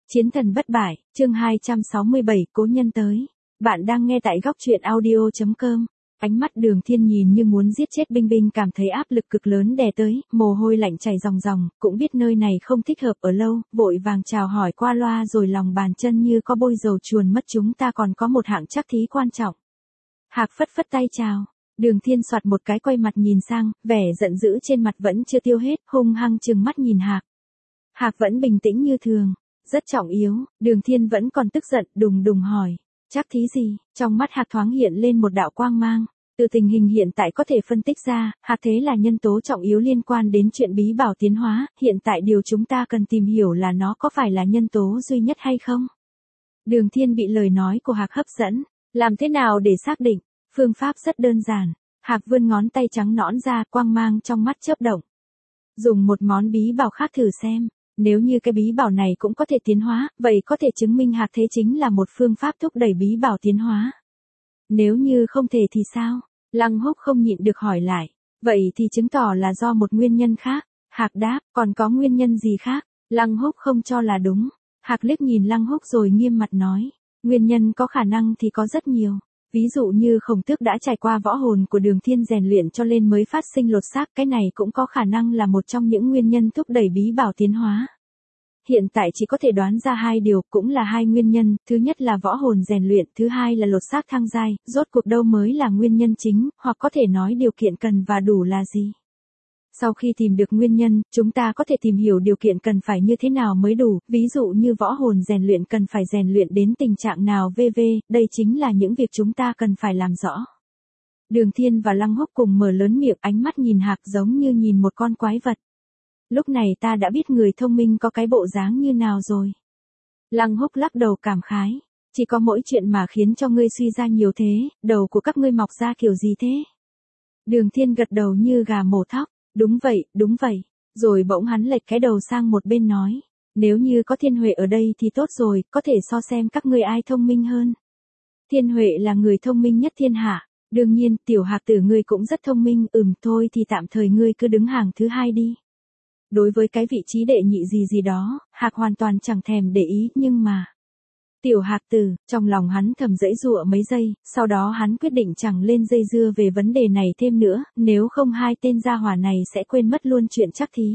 Chiến thần bất bại, chương 267, cố nhân tới. Bạn đang nghe tại góc truyện audio.com. Ánh mắt Đường Thiên nhìn như muốn giết chết Binh Binh, cảm thấy áp lực cực lớn đè tới, mồ hôi lạnh chảy ròng ròng, cũng biết nơi này không thích hợp ở lâu, vội vàng chào hỏi qua loa rồi lòng bàn chân như có bôi dầu chuồn mất, chúng ta còn có một hạng trắc thí quan trọng. Hạc phất phất tay chào. Đường Thiên soạt một cái quay mặt nhìn sang, vẻ giận dữ trên mặt vẫn chưa tiêu hết, hung hăng trừng mắt nhìn Hạc. Hạc vẫn bình tĩnh như thường. Rất trọng yếu, Đường Thiên vẫn còn tức giận, đùng đùng hỏi. Trắc thí gì? Trong mắt Hạc thoáng hiện lên một đạo quang mang. Từ tình hình hiện tại có thể phân tích ra, Hạc thế là nhân tố trọng yếu liên quan đến chuyện bí bảo tiến hóa, hiện tại điều chúng ta cần tìm hiểu là nó có phải là nhân tố duy nhất hay không? Đường Thiên bị lời nói của Hạc hấp dẫn. Làm thế nào để xác định? Phương pháp rất đơn giản. Hạc vươn ngón tay trắng nõn ra, quang mang trong mắt chớp động. Dùng một món bí bảo khác thử xem. Nếu như cái bí bảo này cũng có thể tiến hóa, vậy có thể chứng minh Hạc thế chính là một phương pháp thúc đẩy bí bảo tiến hóa. Nếu như không thể thì sao? Lăng Húc không nhịn được hỏi lại. Vậy thì chứng tỏ là do một nguyên nhân khác. Hạc đáp, còn có nguyên nhân gì khác? Lăng Húc không cho là đúng. Hạc liếc nhìn Lăng Húc rồi nghiêm mặt nói. Nguyên nhân có khả năng thì có rất nhiều. Ví dụ như Khổng Tước đã trải qua võ hồn của Đường Thiên rèn luyện cho nên mới phát sinh lột xác, cái này cũng có khả năng là một trong những nguyên nhân thúc đẩy bí bảo tiến hóa. Hiện tại chỉ có thể đoán ra hai điều, cũng là hai nguyên nhân, thứ nhất là võ hồn rèn luyện, thứ hai là lột xác thăng giai, rốt cuộc đâu mới là nguyên nhân chính, hoặc có thể nói điều kiện cần và đủ là gì. Sau khi tìm được nguyên nhân, chúng ta có thể tìm hiểu điều kiện cần phải như thế nào mới đủ, ví dụ như võ hồn rèn luyện cần phải rèn luyện đến tình trạng nào vv, đây chính là những việc chúng ta cần phải làm rõ. Đường Thiên và Lăng Húc cùng mở lớn miệng, ánh mắt nhìn Hạc giống như nhìn một con quái vật. Lúc này ta đã biết người thông minh có cái bộ dáng như nào rồi. Lăng Húc lắc đầu cảm khái. Chỉ có mỗi chuyện mà khiến cho ngươi suy ra nhiều thế, đầu của các ngươi mọc ra kiểu gì thế? Đường Thiên gật đầu như gà mổ thóc. Đúng vậy. Rồi bỗng hắn lệch cái đầu sang một bên nói. Nếu như có Thiên Huệ ở đây thì tốt rồi, có thể so xem các ngươi ai thông minh hơn. Thiên Huệ là người thông minh nhất thiên hạ. Đương nhiên, tiểu Hạc tử ngươi cũng rất thông minh, thôi thì tạm thời ngươi cứ đứng hàng thứ hai đi. Đối với cái vị trí đệ nhị gì đó, Hạc hoàn toàn chẳng thèm để ý, nhưng mà... Tiểu Hạc tử, trong lòng hắn thầm giãy giụa mấy giây, sau đó hắn quyết định chẳng lên dây dưa về vấn đề này thêm nữa, nếu không hai tên gia hỏa này sẽ quên mất luôn chuyện trắc thí.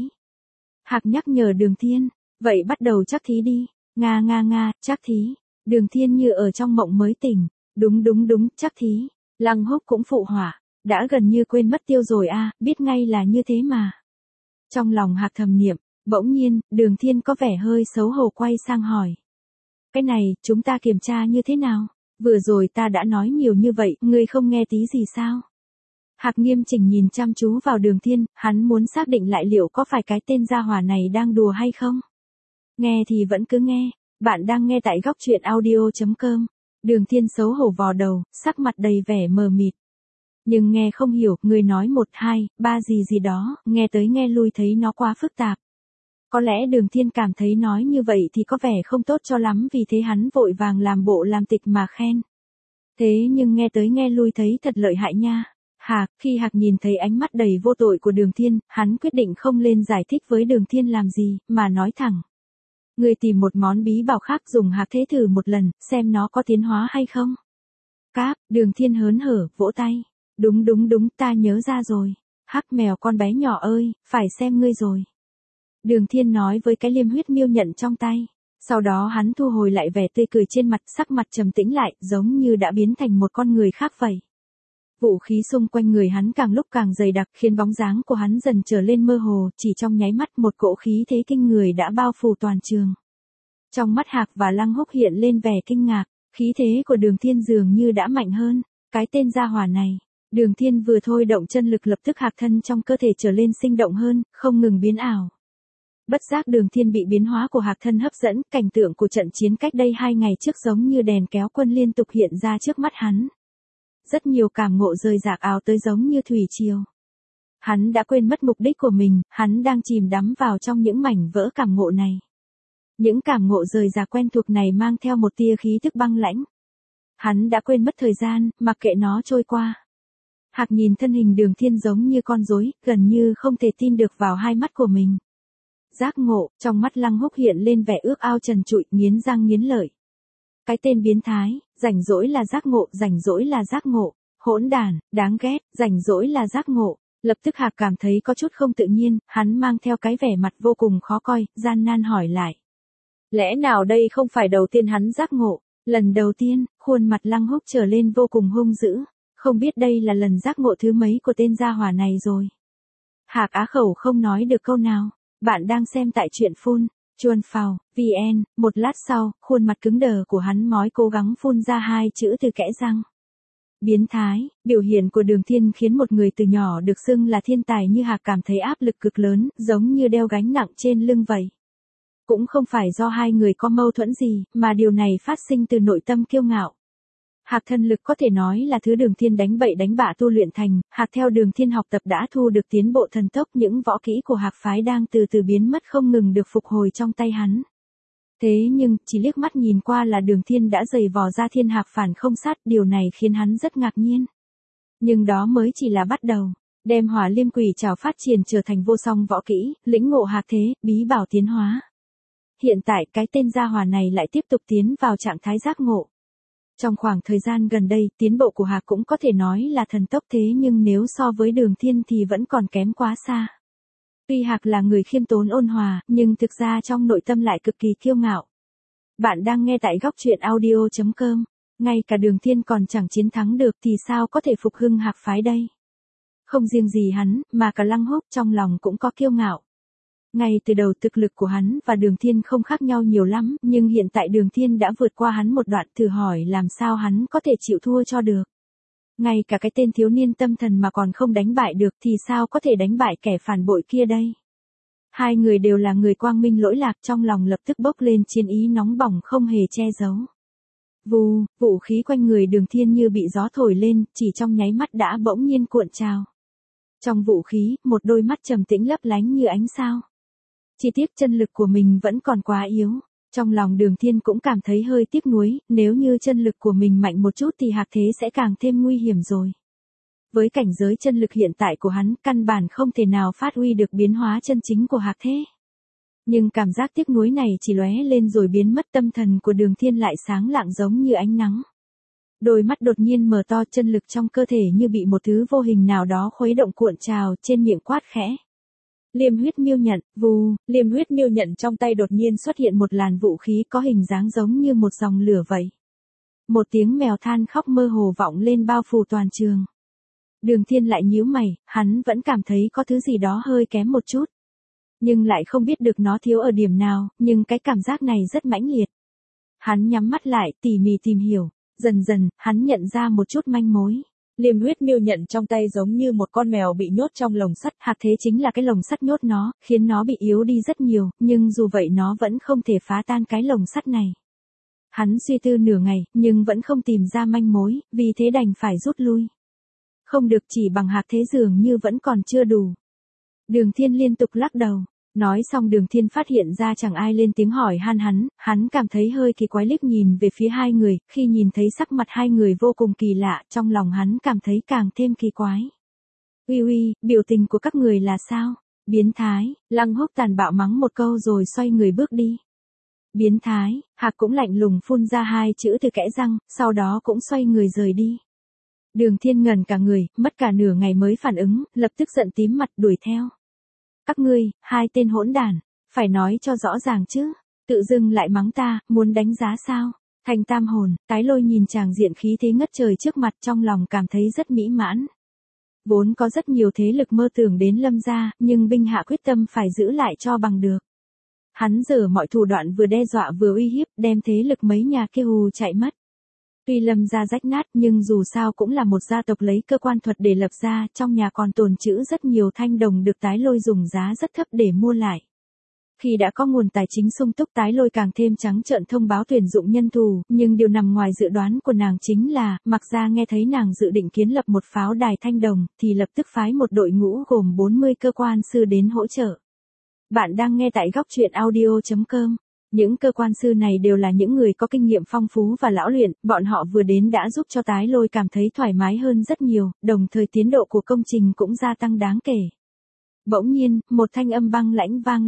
Hạc nhắc nhở Đường Thiên, vậy bắt đầu trắc thí đi, nga, trắc thí. Đường Thiên như ở trong mộng mới tỉnh, đúng, trắc thí. Lăng Húc cũng phụ họa, đã gần như quên mất tiêu rồi biết ngay là như thế mà. Trong lòng Hạc thầm niệm, bỗng nhiên, Đường Thiên có vẻ hơi xấu hổ quay sang hỏi. Cái này, chúng ta kiểm tra như thế nào? Vừa rồi ta đã nói nhiều như vậy, ngươi không nghe tí gì sao? Hạc nghiêm chỉnh nhìn chăm chú vào Đường Thiên, hắn muốn xác định lại liệu có phải cái tên gia hỏa này đang đùa hay không? Nghe thì vẫn cứ nghe, bạn đang nghe tại góc truyện audio.com. Đường Thiên xấu hổ vò đầu, sắc mặt đầy vẻ mờ mịt. Nhưng nghe không hiểu, người nói 1, 2, 3 gì đó, nghe tới nghe lui thấy nó quá phức tạp. Có lẽ Đường Thiên cảm thấy nói như vậy thì có vẻ không tốt cho lắm, vì thế hắn vội vàng làm bộ làm tịch mà khen. Thế nhưng nghe tới nghe lui thấy thật lợi hại nha. Khi Hạc nhìn thấy ánh mắt đầy vô tội của Đường Thiên, hắn quyết định không lên giải thích với Đường Thiên làm gì, mà nói thẳng. Người tìm một món bí bảo khác dùng Hạc thế thử một lần, xem nó có tiến hóa hay không. Đường Thiên hớn hở, vỗ tay. Đúng, ta nhớ ra rồi. Hắc mèo con bé nhỏ ơi, phải xem ngươi rồi. Đường Thiên nói với cái liêm huyết miêu nhận trong tay. Sau đó hắn thu hồi lại vẻ tươi cười trên mặt, sắc mặt trầm tĩnh lại, giống như đã biến thành một con người khác vậy. Vũ khí xung quanh người hắn càng lúc càng dày đặc, khiến bóng dáng của hắn dần trở lên mơ hồ, chỉ trong nháy mắt một cỗ khí thế kinh người đã bao phủ toàn trường. Trong mắt Hạc và Lăng Húc hiện lên vẻ kinh ngạc, khí thế của Đường Thiên dường như đã mạnh hơn, cái tên gia hỏa này. Đường Thiên vừa thôi động chân lực, lập tức Hạc thân trong cơ thể trở lên sinh động hơn, không ngừng biến ảo. Bất giác Đường Thiên bị biến hóa của Hạc thân hấp dẫn, cảnh tượng của trận chiến cách đây 2 ngày trước giống như đèn kéo quân liên tục hiện ra trước mắt hắn. Rất nhiều cảm ngộ rơi rạc ào tới giống như thủy triều. Hắn đã quên mất mục đích của mình, hắn đang chìm đắm vào trong những mảnh vỡ cảm ngộ này. Những cảm ngộ rời rạc quen thuộc này mang theo một tia khí thức băng lãnh. Hắn đã quên mất thời gian, mặc kệ nó trôi qua. Hạc nhìn thân hình Đường Thiên giống như con rối, gần như không thể tin được vào hai mắt của mình. Giác ngộ, trong mắt Lăng Húc hiện lên vẻ ước ao trần trụi, nghiến răng nghiến lợi. Cái tên biến thái, rảnh rỗi là giác ngộ, rảnh rỗi là giác ngộ, hỗn đản, đáng ghét, rảnh rỗi là giác ngộ. Lập tức Hạc cảm thấy có chút không tự nhiên, hắn mang theo cái vẻ mặt vô cùng khó coi, gian nan hỏi lại. Lẽ nào đây không phải đầu tiên hắn giác ngộ? Lần đầu tiên, khuôn mặt Lăng Húc trở lên vô cùng hung dữ, không biết đây là lần giác ngộ thứ mấy của tên gia hỏa này rồi. Hạc á khẩu không nói được câu nào. Bạn đang xem tại truyện phun, chuồn phào, VN, một lát sau, khuôn mặt cứng đờ của hắn mói cố gắng phun ra hai chữ từ kẽ răng. Biến thái, biểu hiện của Đường Thiên khiến một người từ nhỏ được xưng là thiên tài như Hạc cảm thấy áp lực cực lớn, giống như đeo gánh nặng trên lưng vậy. Cũng không phải do hai người có mâu thuẫn gì, mà điều này phát sinh từ nội tâm kiêu ngạo. Hạc thần lực có thể nói là thứ Đường Thiên đánh bậy đánh bạ tu luyện thành, Hạc theo Đường Thiên học tập đã thu được tiến bộ thần tốc, những võ kỹ của Hạc phái đang từ từ biến mất không ngừng được phục hồi trong tay hắn. Thế nhưng, chỉ liếc mắt nhìn qua là Đường Thiên đã giày vò ra Thiên Hạc phản không sát, điều này khiến hắn rất ngạc nhiên. Nhưng đó mới chỉ là bắt đầu, đem Hỏa Liêm Quỷ Trảo phát triển trở thành vô song võ kỹ, lĩnh ngộ Hạc thế, bí bảo tiến hóa. Hiện tại cái tên gia hỏa này lại tiếp tục tiến vào trạng thái giác ngộ. Trong khoảng thời gian gần đây, tiến bộ của Hạc cũng có thể nói là thần tốc, thế nhưng nếu so với Đường Thiên thì vẫn còn kém quá xa. Tuy Hạc là người khiêm tốn ôn hòa, nhưng thực ra trong nội tâm lại cực kỳ kiêu ngạo. Bạn đang nghe tại góc truyện audio.com. Ngay cả Đường Thiên còn chẳng chiến thắng được thì sao có thể phục hưng Hạc phái đây? Không riêng gì hắn, mà cả Lăng Húc trong lòng cũng có kiêu ngạo. Ngay từ đầu thực lực của hắn và Đường Thiên không khác nhau nhiều lắm, nhưng hiện tại Đường Thiên đã vượt qua hắn một đoạn, thử hỏi làm sao hắn có thể chịu thua cho được. Ngay cả cái tên thiếu niên tâm thần mà còn không đánh bại được thì sao có thể đánh bại kẻ phản bội kia đây. Hai người đều là người quang minh lỗi lạc, trong lòng lập tức bốc lên chiến ý nóng bỏng không hề che giấu. Vù, vũ khí quanh người Đường Thiên như bị gió thổi lên, chỉ trong nháy mắt đã bỗng nhiên cuộn trào. Trong vũ khí, một đôi mắt trầm tĩnh lấp lánh như ánh sao. Chỉ tiếc chân lực của mình vẫn còn quá yếu. Trong lòng Đường Thiên cũng cảm thấy hơi tiếc nuối, nếu như chân lực của mình mạnh một chút thì Hạc thế sẽ càng thêm nguy hiểm rồi. Với cảnh giới chân lực hiện tại của hắn, căn bản không thể nào phát huy được biến hóa chân chính của Hạc thế. Nhưng cảm giác tiếc nuối này chỉ lóe lên rồi biến mất, tâm thần của Đường Thiên lại sáng lạng giống như ánh nắng. Đôi mắt đột nhiên mở to, chân lực trong cơ thể như bị một thứ vô hình nào đó khuấy động cuộn trào, trên miệng quát khẽ. Liêm huyết miêu nhận, vù, liêm huyết miêu nhận trong tay đột nhiên xuất hiện một làn vũ khí có hình dáng giống như một dòng lửa vậy. Một tiếng mèo than khóc mơ hồ vọng lên bao phủ toàn trường. Đường Thiên lại nhíu mày, hắn vẫn cảm thấy có thứ gì đó hơi kém một chút. Nhưng lại không biết được nó thiếu ở điểm nào, nhưng cái cảm giác này rất mãnh liệt. Hắn nhắm mắt lại, tỉ mỉ tìm hiểu, dần dần, hắn nhận ra một chút manh mối. Liêm huyết miêu nhận trong tay giống như một con mèo bị nhốt trong lồng sắt, Hạc thế chính là cái lồng sắt nhốt nó, khiến nó bị yếu đi rất nhiều, nhưng dù vậy nó vẫn không thể phá tan cái lồng sắt này. Hắn suy tư nửa ngày, nhưng vẫn không tìm ra manh mối, vì thế đành phải rút lui. Không được, chỉ bằng Hạc thế dường như vẫn còn chưa đủ. Đường Thiên liên tục lắc đầu. Nói xong Đường Thiên phát hiện ra chẳng ai lên tiếng hỏi han hắn cảm thấy hơi kỳ quái, liếc nhìn về phía hai người, khi nhìn thấy sắc mặt hai người vô cùng kỳ lạ, trong lòng hắn cảm thấy càng thêm kỳ quái. Uy, biểu tình của các người là sao? Biến thái, Lăng Húc tàn bạo mắng một câu rồi xoay người bước đi. Biến thái, Hạc cũng lạnh lùng phun ra hai chữ từ kẽ răng, sau đó cũng xoay người rời đi. Đường Thiên ngẩn cả người, mất cả nửa ngày mới phản ứng, lập tức giận tím mặt đuổi theo. Các ngươi, hai tên hỗn đản, phải nói cho rõ ràng chứ, tự dưng lại mắng ta, muốn đánh giá sao? Thành Tam Hồn, Tái Lôi nhìn tràng diện khí thế ngất trời trước mặt, trong lòng cảm thấy rất mỹ mãn. Vốn có rất nhiều thế lực mơ tưởng đến Lâm gia, nhưng binh hạ quyết tâm phải giữ lại cho bằng được. Hắn giở mọi thủ đoạn vừa đe dọa vừa uy hiếp, đem thế lực mấy nhà kia hù chạy mất. Tuy Lâm gia rách nát nhưng dù sao cũng là một gia tộc lấy cơ quan thuật để lập ra, trong nhà còn tồn trữ rất nhiều thanh đồng được Tái Lôi dùng giá rất thấp để mua lại. Khi đã có nguồn tài chính sung túc, Tái Lôi càng thêm trắng trợn thông báo tuyển dụng nhân thủ, nhưng điều nằm ngoài dự đoán của nàng chính là, Mạc gia nghe thấy nàng dự định kiến lập một pháo đài thanh đồng, thì lập tức phái một đội ngũ gồm 40 cơ quan sư đến hỗ trợ. Bạn đang nghe tại góc truyện audio.com. Những cơ quan sư này đều là những người có kinh nghiệm phong phú và lão luyện, bọn họ vừa đến đã giúp cho Tái Lôi cảm thấy thoải mái hơn rất nhiều, đồng thời tiến độ của công trình cũng gia tăng đáng kể. Bỗng nhiên, một thanh âm băng lãnh vang lên.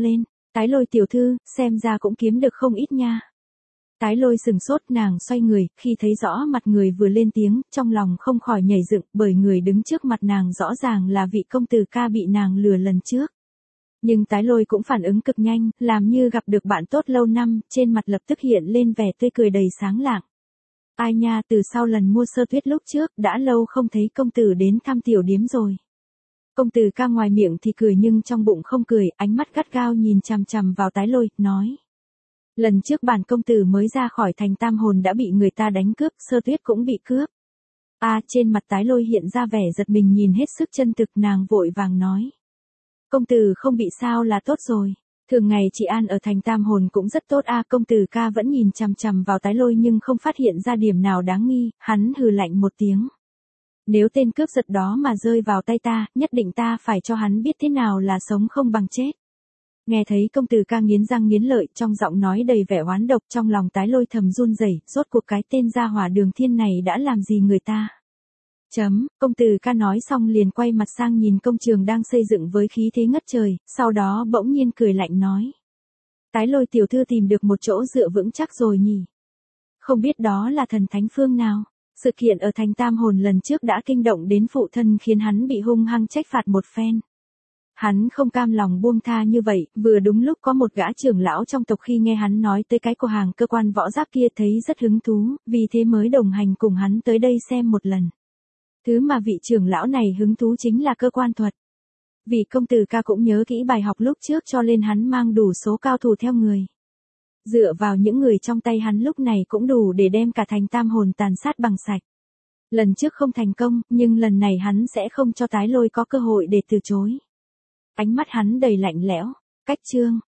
Tái Lôi tiểu thư, xem ra cũng kiếm được không ít nha. Tái Lôi sừng sốt, nàng xoay người, khi thấy rõ mặt người vừa lên tiếng, trong lòng không khỏi nhảy dựng, bởi người đứng trước mặt nàng rõ ràng là vị công tử ca bị nàng lừa lần trước. Nhưng Tái Lôi cũng phản ứng cực nhanh, làm như gặp được bạn tốt lâu năm, trên mặt lập tức hiện lên vẻ tươi cười đầy sáng lạng. Ai nha, từ sau lần mua sơ tuyết lúc trước, đã lâu không thấy công tử đến thăm tiểu điếm rồi. Công tử ca ngoài miệng thì cười nhưng trong bụng không cười, ánh mắt gắt gao nhìn chằm chằm vào Tái Lôi, nói. Lần trước bản công tử mới ra khỏi thành Tam Hồn đã bị người ta đánh cướp, sơ tuyết cũng bị cướp. Trên mặt Tái Lôi hiện ra vẻ giật mình nhìn hết sức chân thực, nàng vội vàng nói. Công tử không bị sao là tốt rồi. Thường ngày chị An ở thành Tam Hồn cũng rất tốt công tử ca vẫn nhìn chằm chằm vào Tái Lôi nhưng không phát hiện ra điểm nào đáng nghi, hắn hừ lạnh một tiếng. Nếu tên cướp giật đó mà rơi vào tay ta, nhất định ta phải cho hắn biết thế nào là sống không bằng chết. Nghe thấy công tử ca nghiến răng nghiến lợi, trong giọng nói đầy vẻ oán độc, trong lòng Tái Lôi thầm run rẩy, rốt cuộc cái tên gia hỏa Đường Thiên này đã làm gì người ta. Công tử ca nói xong liền quay mặt sang nhìn công trường đang xây dựng với khí thế ngất trời, sau đó bỗng nhiên cười lạnh nói. Tái Lôi tiểu thư tìm được một chỗ dựa vững chắc rồi nhỉ. Không biết đó là thần thánh phương nào. Sự kiện ở thành Tam Hồn lần trước đã kinh động đến phụ thân khiến hắn bị hung hăng trách phạt một phen. Hắn không cam lòng buông tha như vậy, vừa đúng lúc có một gã trưởng lão trong tộc khi nghe hắn nói tới cái cửa hàng cơ quan võ giáp kia thấy rất hứng thú, vì thế mới đồng hành cùng hắn tới đây xem một lần. Thứ mà vị trưởng lão này hứng thú chính là cơ quan thuật. Vị công tử ca cũng nhớ kỹ bài học lúc trước cho nên hắn mang đủ số cao thủ theo người. Dựa vào những người trong tay hắn lúc này cũng đủ để đem cả thành Tam Hồn tàn sát bằng sạch. Lần trước không thành công, nhưng lần này hắn sẽ không cho Tái Lôi có cơ hội để từ chối. Ánh mắt hắn đầy lạnh lẽo. Cách chương